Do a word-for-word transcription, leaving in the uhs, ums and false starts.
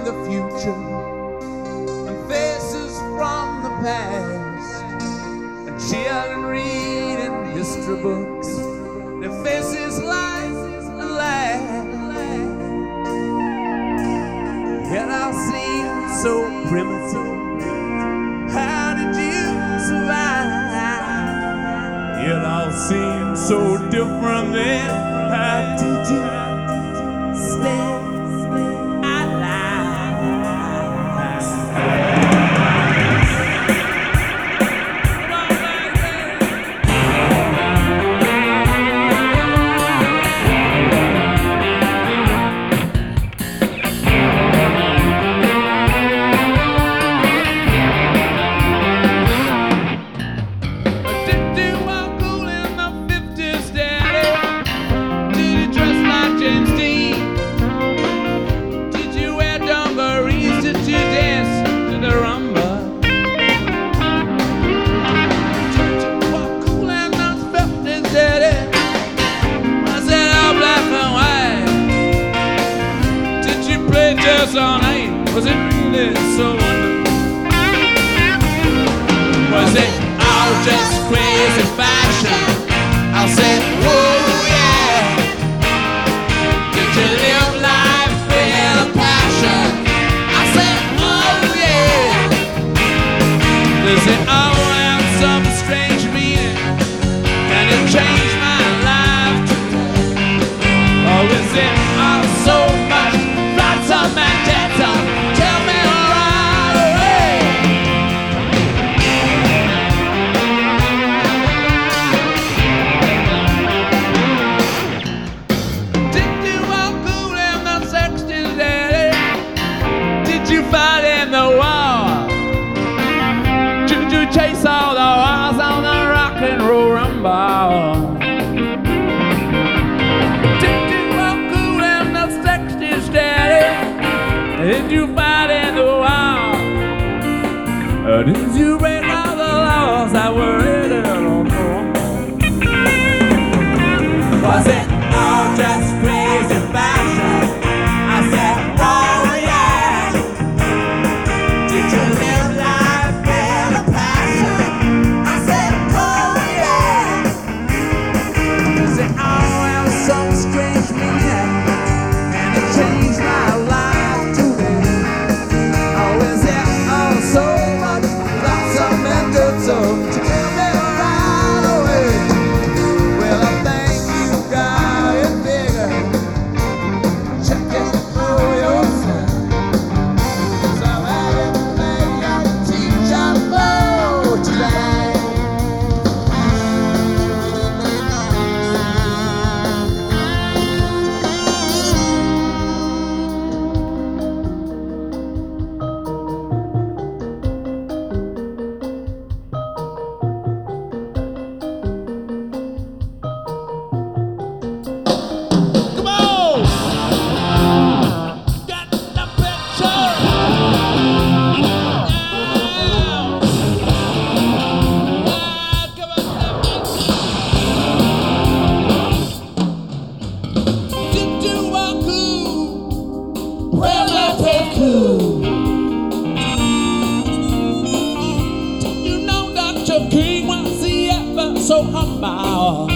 the future, and faces from the past, and children reading history books, their faces like the last. Yet I seem so primitive. How did you survive? It all seems so different then. How did you stay alive? Just all night, was it really so wonderful? Was it all just crazy fashion? I'll say, oh yeah. Did you live life with a passion? I said, oh yeah. Does it all have some strange meaning? Can it change my life today? Or is it all so much flotsam and jetsam? Tell me right away. Did you walk cool in the sixties, daddy? Did you fight in the war? Did you chase all the wars on the rock and roll rumble? Did you fight in the war? Or did you break all the laws that were written on the wall? Was it all just crazy fashion? I said, oh yeah. Did you live life with a passion? I said, oh yeah. Does it all have some strange meaning? And it changed my life? So tell me right away. Well, I think you got it bigger. Check it for yourself. So everything I teach I know today. Did you know that your king was he ever so humble?